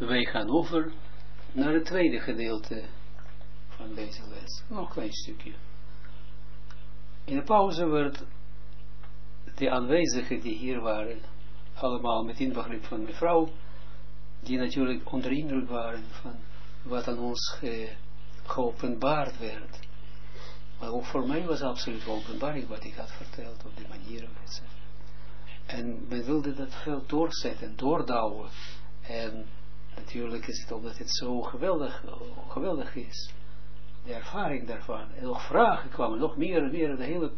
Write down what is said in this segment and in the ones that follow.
wij gaan over naar het tweede gedeelte van deze les. Nog een klein stukje. In de pauze werd de aanwezigen die hier waren, allemaal met inbegrip van mevrouw, die natuurlijk onder indruk waren van wat aan ons geopenbaard werd. Maar ook voor mij was absoluut openbaring wat ik had verteld op die manier. En men wilde dat veel doorzetten, doordouwen. En natuurlijk is het omdat het zo geweldig is. De ervaring daarvan. En nog vragen kwamen, nog meer en meer. De hele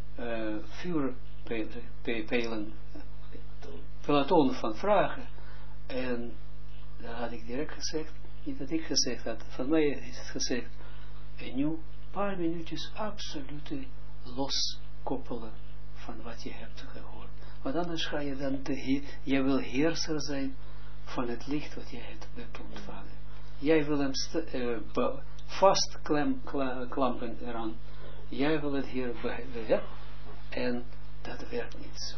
vuurpelen, peloton van vragen. En dan had ik direct gezegd, niet dat ik gezegd had, van mij is het gezegd. En nu een paar minuutjes absolute loskoppelen van wat je hebt gehoord. Want anders ga je dan, jij wil heerser zijn van het licht wat je hebt ontvangen. Jij wil hem vastklampen eraan. Jij wil het hier beheersen. En dat werkt niet zo.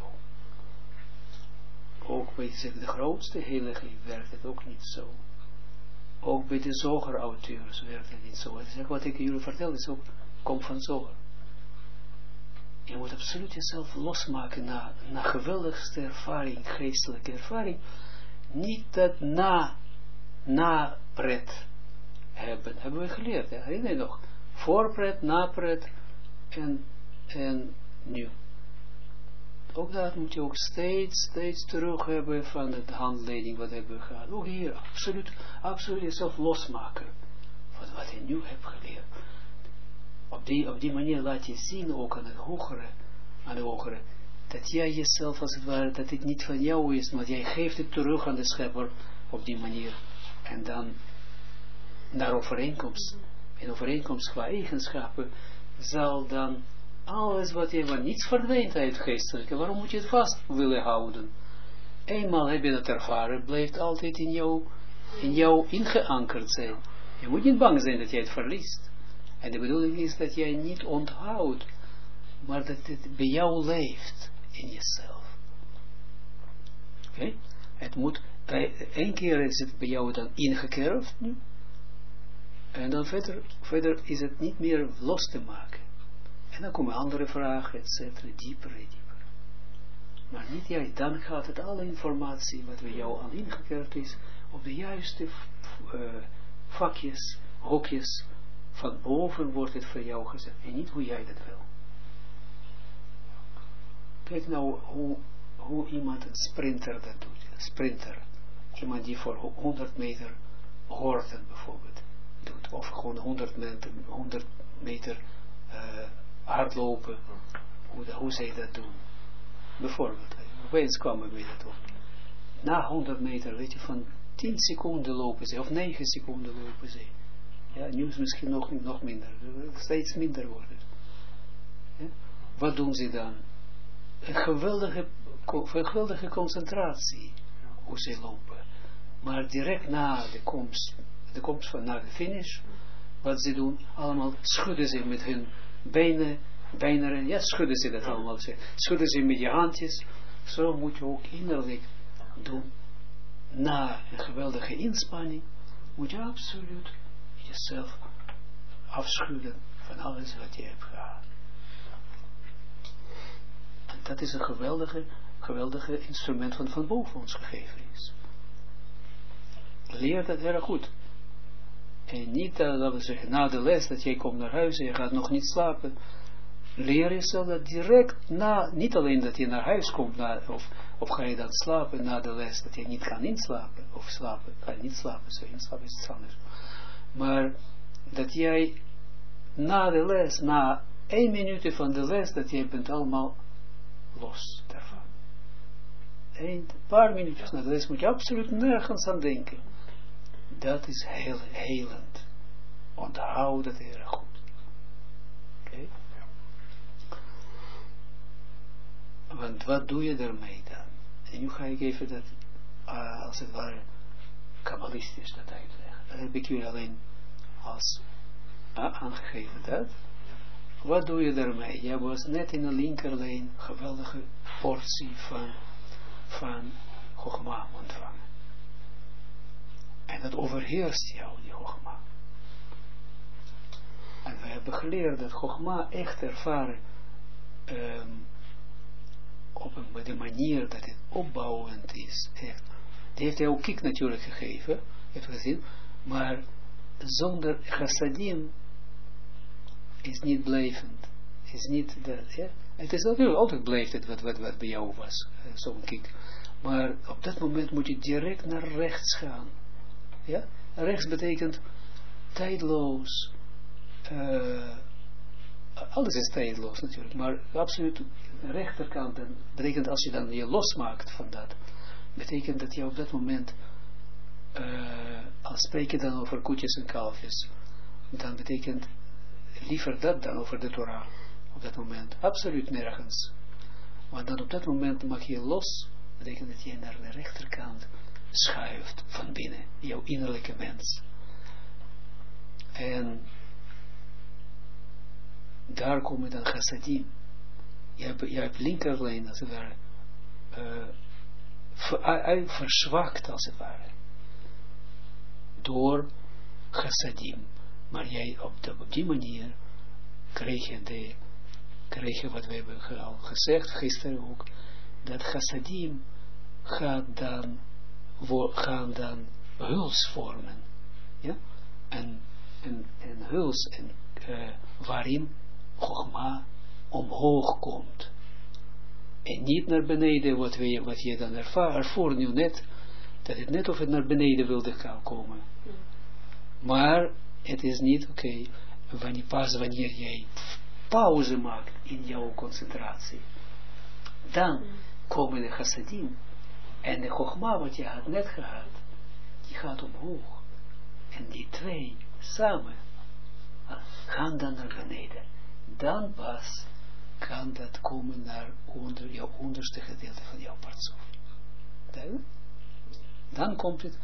Ook bij de grootste heilige werkt het ook niet zo. Ook bij de Zoger-auteurs werkt het niet zo. Wat ik jullie vertel is ook, komt van Zoger. Je moet absoluut jezelf losmaken na geweldigste ervaring, geestelijke ervaring. Niet dat na pret hebben we geleerd. Herinner je nog? Voorpret, napret en nu. Ook dat moet je ook steeds terug hebben van de handleiding wat hebben we gehad. Ook hier, absoluut jezelf losmaken van wat je nu hebt geleerd. Op die manier laat je zien ook aan de hogere, dat jij jezelf als het ware, dat het niet van jou is, maar jij geeft het terug aan de schepper op die manier. En dan naar overeenkomst. En overeenkomst qua eigenschappen zal dan alles wat je, want niets verdwijnt uit geestelijke. Waarom moet je het vast willen houden? Eenmaal heb je dat ervaren, blijft altijd in jou ingeankerd zijn. Je moet niet bang zijn dat jij het verliest. En de bedoeling is dat jij niet onthoudt, maar dat het bij jou leeft in jezelf. Oké? Het moet, één keer is het bij jou dan ingekerfd nu. En dan verder is het niet meer los te maken. En dan komen andere vragen, et cetera, dieper. Maar niet jij, dan gaat het alle informatie wat bij jou aan ingekerfd is, op de juiste vakjes, hokjes, van boven wordt het voor jou gezet. En niet hoe jij dat wil. Kijk nou hoe iemand, een sprinter dat doet. Een sprinter. Iemand die voor 100 meter horten bijvoorbeeld doet. Of gewoon 100 meter hardlopen. Hoe zij dat doen. Bijvoorbeeld. Opeens kwamen we dat op. Na 100 meter, weet je, van 10 seconden lopen ze. Of 9 seconden lopen ze. Ja, nu is misschien nog minder. Steeds minder worden. Ja? Wat doen ze dan? Een geweldige concentratie. Hoe ze lopen. Maar direct na de komst van naar de finish. Wat ze doen? Allemaal schudden ze met hun benen. Ja, schudden ze dat allemaal. Schudden ze met je handjes. Zo moet je ook innerlijk doen. Na een geweldige inspanning. Moet je absoluut jezelf afschudden van alles wat je hebt gehad. En dat is een geweldige instrument van boven ons gegeven is. Leer dat erg goed. En niet dat we zeggen, na de les, dat jij komt naar huis en je gaat nog niet slapen. Leer jezelf dat direct na, niet alleen dat je naar huis komt, of ga je dan slapen na de les, dat je niet kan inslapen, of kan je niet slapen, zo inslapen is iets anders. Maar dat jij na de les, na 1 minuut van de les, dat jij bent allemaal los daarvan. Een paar minuutjes na de les moet je absoluut nergens aan denken. Dat is heel helend. Onthoud dat heel goed. Oké? Want wat doe je ermee dan? En nu ga ik even dat, als het ware, kabbalistisch dat uitleggen. Dat heb ik jullie alleen als aangegeven dat. Wat doe je daarmee? Je was net in een linkerlijn geweldige portie van Chogma ontvangen. En dat overheerst jou, die Chogma. En we hebben geleerd dat Chogma echt ervaren op de manier dat het opbouwend is. Echt. Die heeft hij ook kiek natuurlijk gegeven, heeft gezien, maar zonder chassadim is niet blijvend. Is niet dat, ja? Het is natuurlijk altijd blijft het wat bij jou was, zo'n kiek. Maar op dat moment moet je direct naar rechts gaan. Ja? Rechts betekent tijdloos. Alles is tijdloos natuurlijk, maar absoluut de rechterkant betekent als je dan je losmaakt van dat, betekent dat je op dat moment, als spreek je dan over koetjes en kalfjes, dan betekent liever dat dan over de Torah, op dat moment, absoluut nergens. Want dan op dat moment mag je los, betekent dat je naar de rechterkant schuift van binnen, jouw innerlijke mens. En daar komen dan chassadim. Je hebt linkerlijn, als het ware, verzwakt, als het ware, door chassadim. Maar jij op die manier krijg je wat we hebben al gezegd, gisteren ook, dat chassadim gaan dan huls vormen. Ja? En huls waarin Chogma omhoog komt. En niet naar beneden, wat je dan ervoor nu net, dat het net of het naar beneden wilde komen. Maar het is niet oké, wanneer jij pauze maakt in jouw concentratie. Dan komen de chassadim en de Chogma wat je had net gehad, die gaat omhoog. En die twee samen gaan dan naar beneden. Dan pas kan dat komen naar jouw onderste gedeelte van jouw partsoef. Dan komt het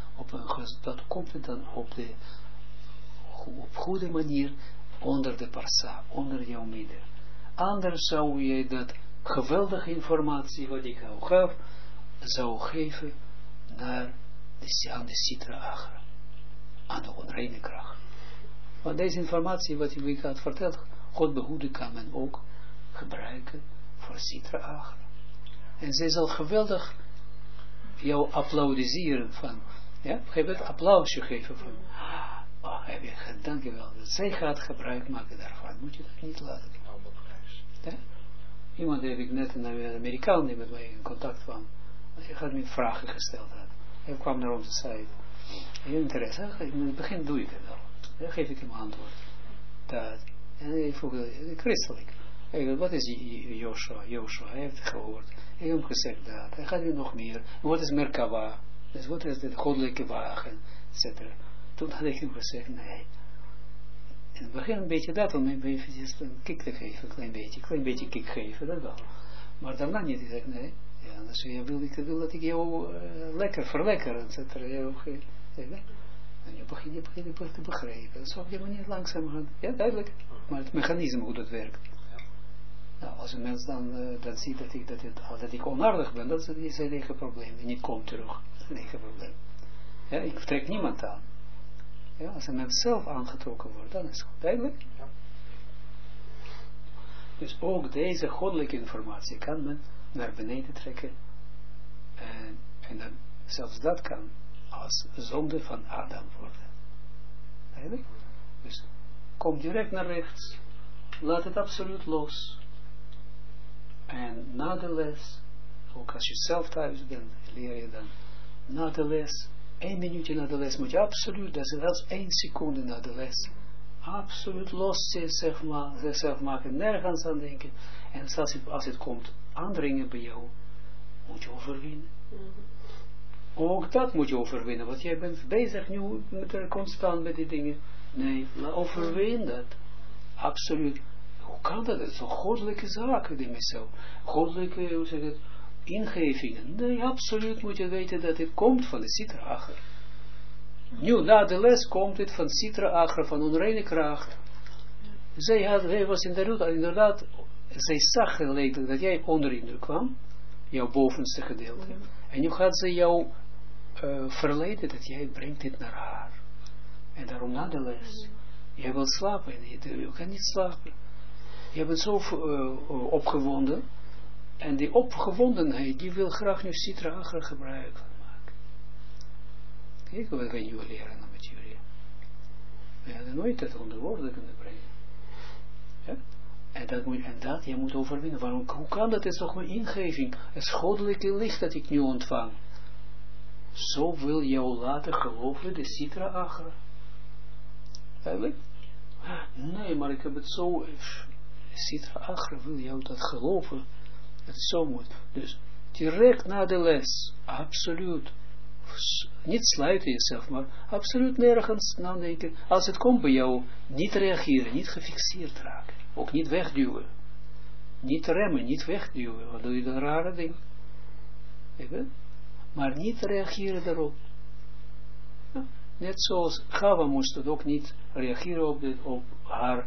op goede manier onder de parsa, onder jouw midden. Anders zou je dat geweldige informatie wat ik jou gaf, zou geven aan de Sitra Achra, aan de onreine kracht. Want deze informatie wat ik had verteld, God behoede, kan men ook gebruiken voor Sitra Achra. En zij zal geweldig jou applaudisseren van, ja, geef het applausje geven van, heb je gedaan, dankjewel. Zij gaat gebruik maken daarvan, moet je dat niet laten. Ja? Iemand heb ik net, een Amerikaan die met mij in contact kwam, hij had me vragen gesteld. Hij kwam naar onze site. Heel interesse, in het begin doe ik het wel. Dan geef ik hem antwoord. Dat. En hij vroeg, christelijk. Wat is Joshua? Hij heeft het gehoord. Ik heb hem gezegd dat. Hij gaat nu nog meer. Wat is Merkava? Dus wat is de goddelijke wagen? Etc. Toen had ik hem gezegd, nee. In het begin een beetje dat, om een beetje een kick te geven. Een klein beetje kick geven, dat wel. Maar daarna niet. Ik zeg, nee. Ja, dus je wil dat ik jou verlekker, etc. En je begint te begrijpen. Dus op die manier langzaam gaan. Ja, duidelijk. Maar het mechanisme hoe dat werkt. Nou, als een mens dan ziet dat ik onaardig ben, dat is zijn eigen probleem. En niet komt terug. Dat is een eigen probleem. Ja, ik trek niemand aan. Ja, als een mens zelf aangetrokken wordt, dan is het goed. Duidelijk? Ja. Dus ook deze goddelijke informatie kan men naar beneden trekken. En dan zelfs dat kan als zonde van Adam worden. Eigenlijk? Dus kom direct naar rechts. Laat het absoluut los. En na de les, ook als je zelf thuis bent, leer je dan na de les, 1 minuutje na de les moet je absoluut, dat is zelfs 1 seconde na de les, absoluut los zichzelf maken, nergens aan denken. En als het komt aandringen bij jou, moet je overwinnen. Ook dat moet je overwinnen, want jij bent bezig nu constant met die dingen. Nee, overwin dat. Absoluut. Hoe kan dat? Het is een goddelijke zaak, die mezelf. Goddelijke, hoe zeg het, ingevingen. Nee, absoluut moet je weten dat het komt van de Sitra Achra. Nu, na de les komt het van Sitra Achra, van onreine kracht. Zij was inderdaad, zij zag gelijk dat jij onder indruk kwam, jouw bovenste gedeelte. En nu gaat ze jou verleden dat jij brengt dit naar haar. En daarom na de les, jij wilt slapen, en je kan niet slapen. Je bent zo opgewonden, en die opgewondenheid, die wil graag nu Sitra Achra gebruik van maken. Kijk wat gaan jullie leren met jullie. We hadden nooit dat onder woorden kunnen brengen. Ja? En dat je moet overwinnen. Waarom, hoe kan dat? Het is toch mijn ingeving. Het goddelijke licht dat ik nu ontvang. Zo wil jou laten geloven de Sitra Achra. Eigenlijk? Nee, maar ik heb het zo... Sitra Achra wil jou dat geloven. Dat het zo moet. Dus direct na de les. Absoluut. Niet sluiten jezelf, maar absoluut nergens nadenken. Als het komt bij jou, niet reageren, niet gefixeerd raken. Ook niet wegduwen. Niet remmen, niet wegduwen. Wat doe je dan rare ding? Maar niet reageren daarop. Ja. Net zoals Chava moest het ook niet reageren op haar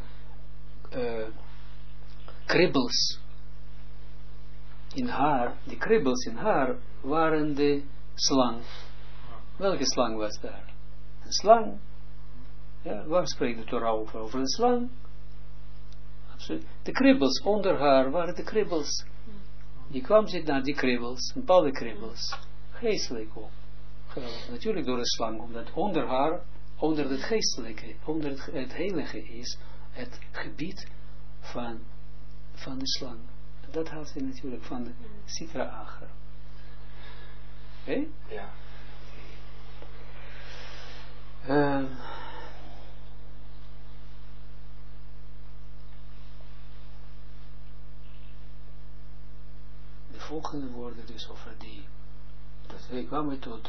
kribbels. In haar, die kribbels in haar waren de slang. Welke slang was daar? Een slang. Ja, waar spreekt de Torah over? Over een slang? Absoluut. De kribbels onder haar waren de kribbels. Die kwam zitten naar die kribbels, bepaalde kribbels. Geestelijk ook. Natuurlijk door de slang, omdat onder haar, onder het geestelijke, onder het heilige is het gebied van de slang. Dat haalt hij natuurlijk van de Sitra Achra. Oké? Ja. De volgende woorden dus over die, dat wij kwamen tot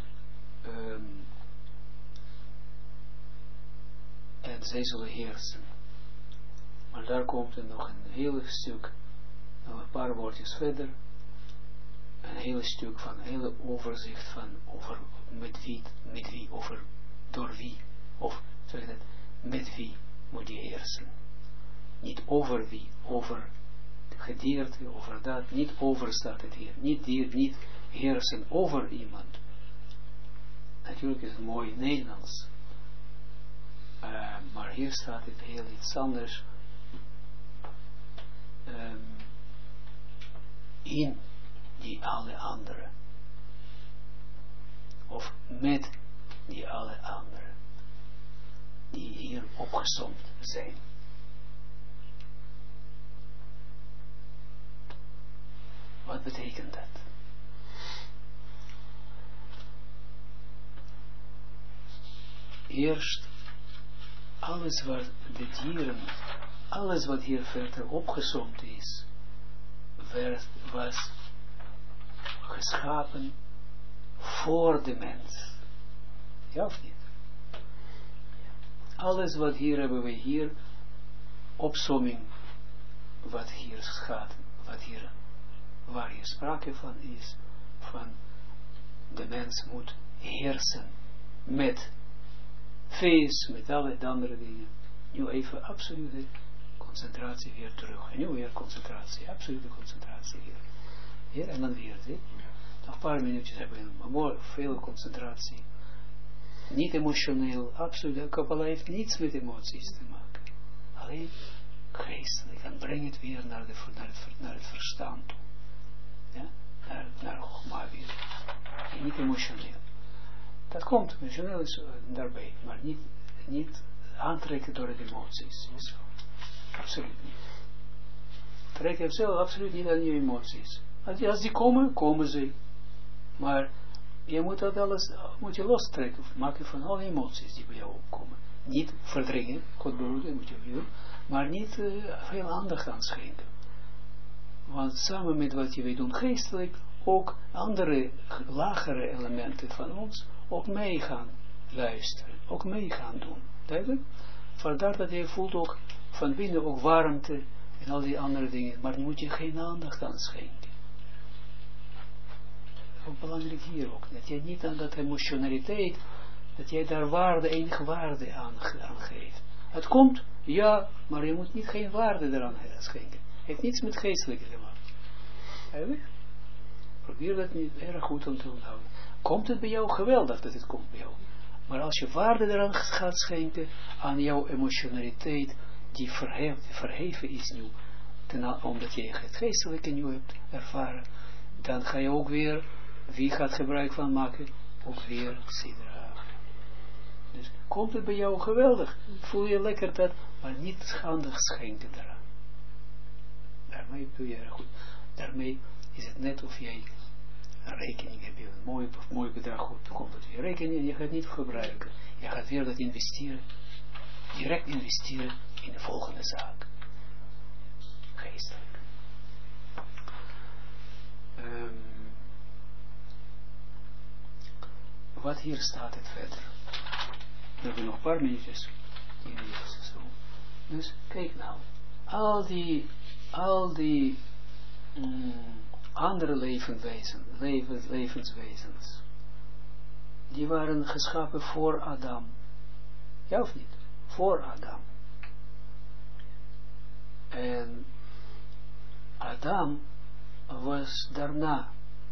en zij zullen heersen. Maar daar komt er nog een heel stuk, nog een paar woordjes verder, een hele stuk van, een hele overzicht van, over met wie, over, door wie, of, zeg je dat, met wie moet je heersen. Niet over wie, over gedierte, over dat, niet over staat het hier, niet heersen over iemand. Natuurlijk is het mooi Nederlands, maar hier staat het heel iets anders, in die alle anderen, of met die alle anderen, die hier opgesomd zijn. Wat betekent dat? Eerst, alles wat de dieren, alles wat hier verder opgesomd is, was geschapen voor de mens. Ja of niet? Alles wat hier hebben we hier, opsomming, wat hier gaat, wat hier, waar hier sprake van is, van de mens moet heersen met feest, met alle andere dingen. Nu even absolute concentratie weer terug. En nu weer concentratie, absolute concentratie hier. Hier en dan weer, zie. Nog een paar minuutjes hebben we, maar veel concentratie. Niet emotioneel, absoluut. De Kabbalah heeft niets met emoties te maken. Alleen geestelijk. En breng het weer naar het verstand toe. Ja? Naar Chogma weer. En niet emotioneel. Dat komt, emotioneel is daarbij. Maar niet aantrekken door de emoties. Absoluut niet. Trek jezelf absoluut niet aan je emoties. Als die komen, komen ze. Maar je moet dat alles moet je lostrekken, of maken van alle emoties die bij jou opkomen. Niet verdringen, God behoeden, moet je doen, maar niet veel aandacht aan schenken. Want samen met wat je weet doen geestelijk, ook andere lagere elementen van ons ook mee gaan luisteren, ook mee gaan doen. Duidelijk? Vandaar dat je voelt ook van binnen ook warmte en al die andere dingen, maar moet je geen aandacht aan schenken. Ook belangrijk hier ook, dat je niet aan dat emotionaliteit, dat jij daar waarde, enige waarde aan geeft. Het komt, ja, maar je moet niet geen waarde eraan schenken. Het heeft niets met geestelijke te maken. Eigenlijk? Probeer dat niet erg goed om te onthouden. komt het bij jou geweldig dat het komt bij jou. Maar als je waarde eraan gaat schenken, aan jouw emotionaliteit, die verheven is nu, omdat je het geestelijke nu hebt ervaren, dan ga je ook weer, wie gaat gebruik van maken, ook weer sidra. Dus komt het bij jou geweldig, voel je lekker dat, maar niet schandig schenken daaraan. Daarmee doe je erg goed. Daarmee is het net of jij een rekening hebt, een mooi bedrag, goed, komt het weer rekening en je gaat het niet gebruiken. Je gaat weer dat investeren, direct investeren in de volgende zaak. Geestelijk. Wat hier staat het verder. We hebben nog een paar minuutjes. Dus kijk nou. Al die andere levenswezens. Die waren geschapen voor Adam. Ja of niet? Voor Adam. En Adam was daarna.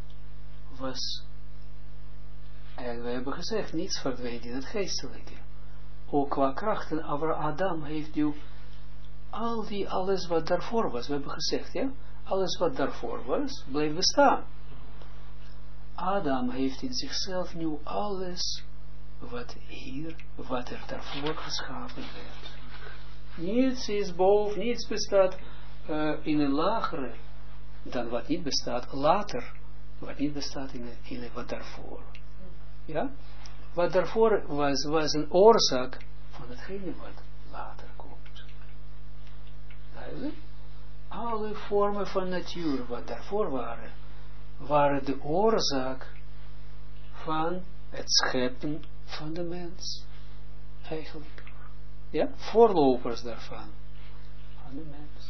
En we hebben gezegd, niets verdwijnt in het geestelijke. Ook qua krachten, maar Adam heeft nu alles wat daarvoor was. We hebben gezegd, ja? Alles wat daarvoor was, bleef bestaan. Adam heeft in zichzelf nu alles wat er daarvoor geschapen werd. Niets is boven, niets bestaat in een lagere dan wat niet bestaat later. Wat niet bestaat in wat daarvoor. Ja? Wat daarvoor was een oorzaak van hetgene wat later komt. Duidelijk? Alle vormen van natuur wat daarvoor waren de oorzaak van het scheppen van de mens. Eigenlijk. Ja? Voorlopers daarvan. Van de mens.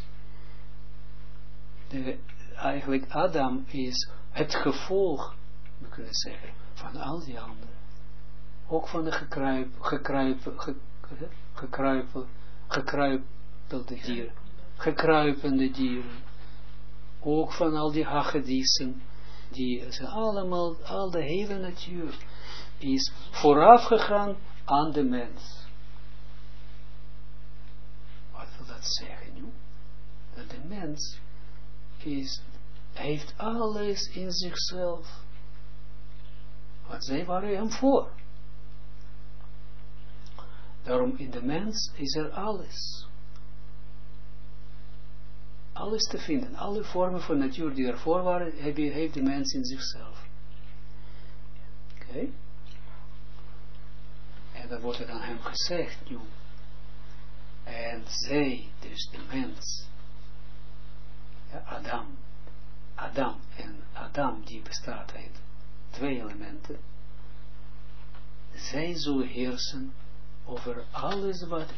Eigenlijk Adam is het gevolg, we kunnen zeggen, van al die anderen. Ook van de gekruipende dieren. Ook van al die hagedissen. Die zijn allemaal, al de hele natuur is vooraf gegaan aan de mens. Wat wil dat zeggen nu? Dat de mens heeft alles in zichzelf. Want zij waren hem voor. Daarom in de mens is er alles. Alles te vinden. Alle vormen van natuur die ervoor waren, heeft de mens in zichzelf. Oké? En dan wordt het aan hem gezegd nu. En zij, dus de mens. Ja, Adam. En Adam die bestaat uit 2 elementen. Zij zullen heersen over alles wat,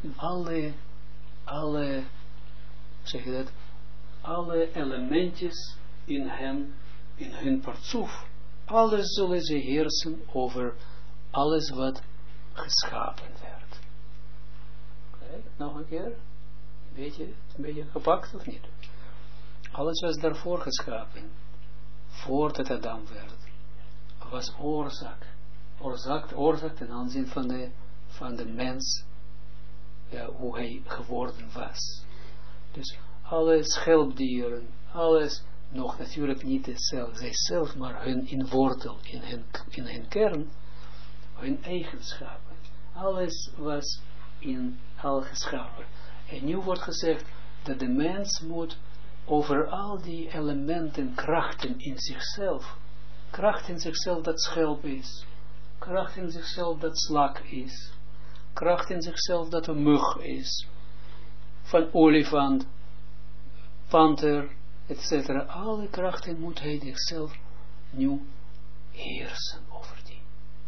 alle elementjes in hun partsoef. Alles zullen ze heersen over alles wat geschapen werd. Oké, nog een keer. Een beetje gepakt of niet? Alles was daarvoor geschapen. Voordat Adam werd. Was oorzaak ten aanzien van de mens. Ja, hoe hij geworden was. Dus alle schelpdieren, alles, nog natuurlijk niet zijzelf, maar hun in wortel, in hun kern, hun eigenschappen. Alles was al geschapen. En nu wordt gezegd dat de mens moet over al die elementen, krachten in zichzelf, kracht in zichzelf dat schelp is, kracht in zichzelf dat slak is, kracht in zichzelf dat een mug is, van olifant, panter, etc. Alle krachten moet hij zichzelf nu heersen over die.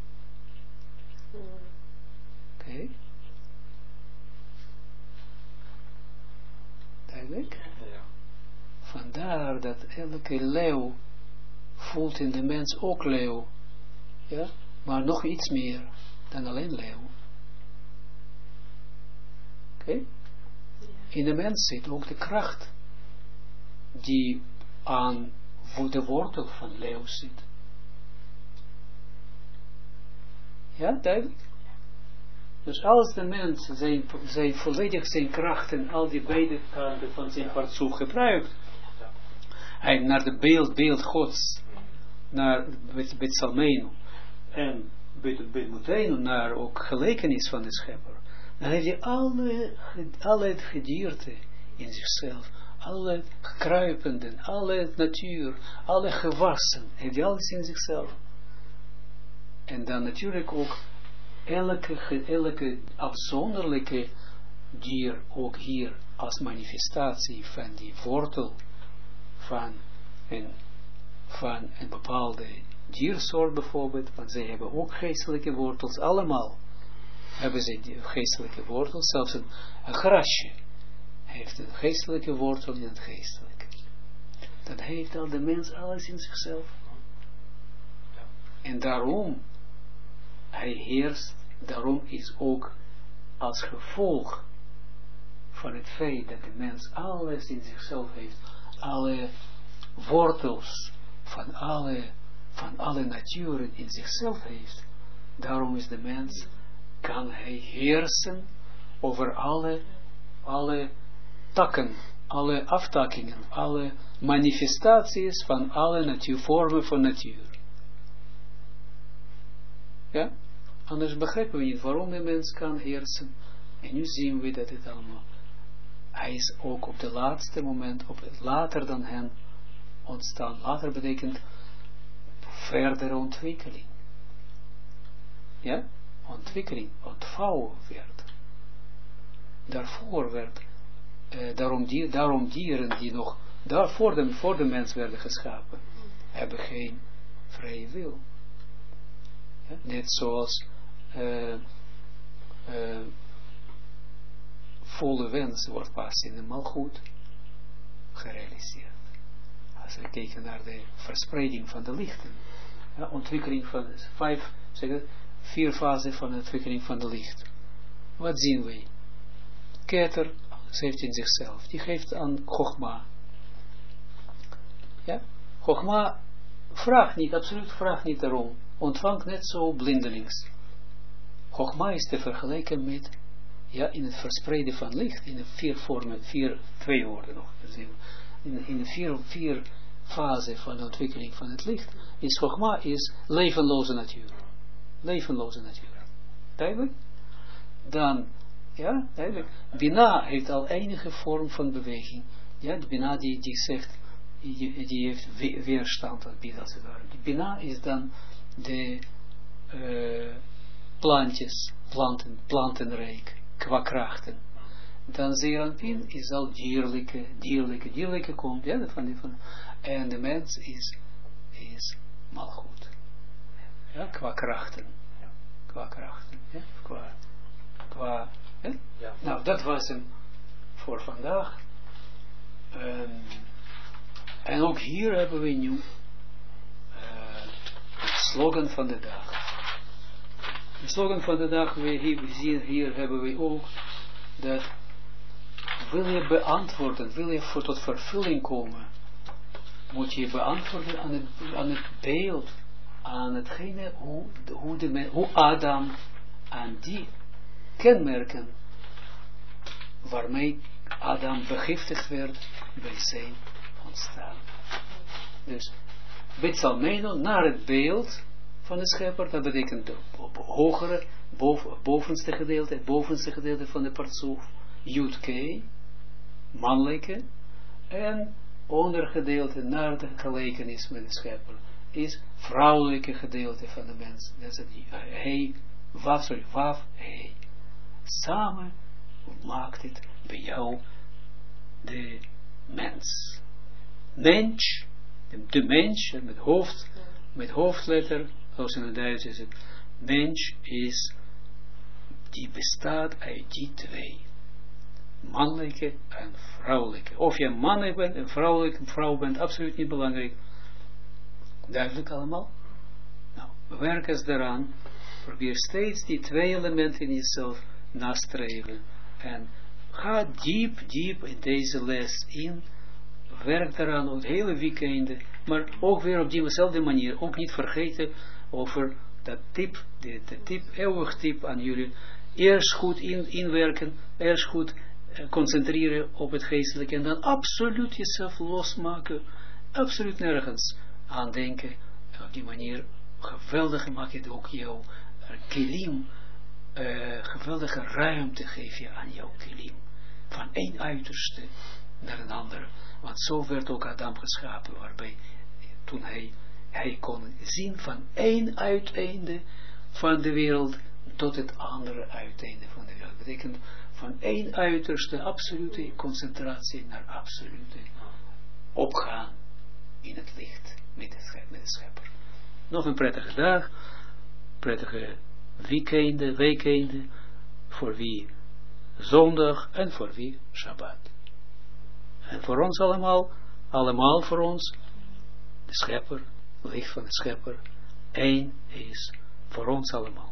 Oké? Duidelijk? Ja. Vandaar dat elke leeuw voelt in de mens ook leeuw. Ja? Maar nog iets meer dan alleen leeuw. Oké? In de mens zit ook de kracht die aan de wortel van leeuw zit. Ja, duidelijk. Dus als de mens zijn volledig zijn krachten, al die beide kanten van zijn partsoef gebruikt, hij naar de beeld Gods, naar Bet Salmeinu, en Bet Mutenu, naar ook gelijkenis van de schepper, dan heeft hij alle het gedierte in zichzelf, alle kruipenden, alle natuur, alle gewassen, heeft hij alles in zichzelf. En dan natuurlijk ook elke afzonderlijke dier ook hier als manifestatie van die wortel van een bepaalde diersoort bijvoorbeeld, want zij hebben ook geestelijke wortels, allemaal hebben zij die geestelijke wortels, zelfs een grasje heeft een geestelijke wortel in het geestelijke. Dat heeft al de mens alles in zichzelf. En daarom hij heerst, daarom is ook als gevolg van het feit dat de mens alles in zichzelf heeft, alle wortels van alle naturen in zichzelf heeft, daarom is de mens, kan hij heersen over alle takken, alle aftakkingen, alle manifestaties van alle vormen van natuur. Ja? Anders begrijpen we niet waarom de mens kan heersen. En nu zien we dat het allemaal, hij is ook op de laatste moment, later dan hen ontstaan. Later betekent verdere ontwikkeling. Ja? Ontwikkeling, ontvouwen werd. Daarvoor werd, daarom dieren die nog, voor de mens werden geschapen, hebben geen vrije wil. Ja? Net zoals volle wens wordt pas in de malgoed gerealiseerd. Als we kijken naar de verspreiding van de lichten, ja, ontwikkeling van 4 fasen van de ontwikkeling van de licht. Wat zien we? Keter, ze heeft in zichzelf, die geeft aan Chogma. Ja? Chogma absoluut vraagt niet daarom, ontvangt net zo blindelings. Chogma is te vergelijken met, ja, in het verspreiden van licht, in de 4 vormen, 2 woorden nog, in de 4 fase van de ontwikkeling van het licht, is Chogma is levenloze natuur. Levenloze natuur. Duidelijk? Dan, ja, duidelijk. Bina heeft al enige vorm van beweging. Ja, de Bina die zegt, die heeft weerstand aan Bina. Bina is dan de plantenrijk, qua krachten. Dan Zeranpin is al dierlijke komt, ja, en de mens is malgoed. Ja, qua krachten. Ja, ja? Ja. Nou, dat was hem voor vandaag. En ook hier hebben we nu het slogan van de dag. De slogan van de dag, hier hebben we ook dat wil je beantwoorden, wil je tot vervulling komen, moet je beantwoorden aan het beeld, aan hetgene hoe Adam aan die kenmerken waarmee Adam begiftigd werd bij zijn ontstaan. Dus Bet Salmeinu naar het beeld van de schepper, dat betekent hogere, bovenste gedeelte van de partsoef, Yud-K, mannelijke, en ondergedeelte naar de gelijkenis met de schepper, is vrouwelijke gedeelte van de mens. Dat is het Waf, He. Samen maakt het bij jou de mens. Mensch, de mens, met hoofdletter, zoals in het Duits is het, mens is, die bestaat uit die 2. Mannelijke en vrouwelijke. Of je man bent en vrouw bent, absoluut niet belangrijk. Duidelijk allemaal? Nou, werk eens daaraan. Probeer steeds die 2 elementen in jezelf nastreven. En ga diep in deze les in. Werk daaraan het hele weekend. Maar ook weer op diezelfde manier. Ook niet vergeten over dat tip, de tip, eeuwig tip aan jullie, eerst goed inwerken, eerst goed concentreren op het geestelijke en dan absoluut jezelf losmaken, absoluut nergens aan denken. Op die manier geweldig maak je ook jouw kilim, geweldige ruimte geef je aan jouw kilim. Van één uiterste naar een ander. Want zo werd ook Adam geschapen, waarbij toen hij kon zien van één uiteinde van de wereld tot het andere uiteinde van de wereld. Dat betekent van één uiterste absolute concentratie naar absolute opgaan in het licht met de schepper. Nog een prettige dag, prettige weekende, voor wie zondag en voor wie Shabbat. En voor ons allemaal voor ons, de schepper, licht van de schepper, één is voor ons allemaal.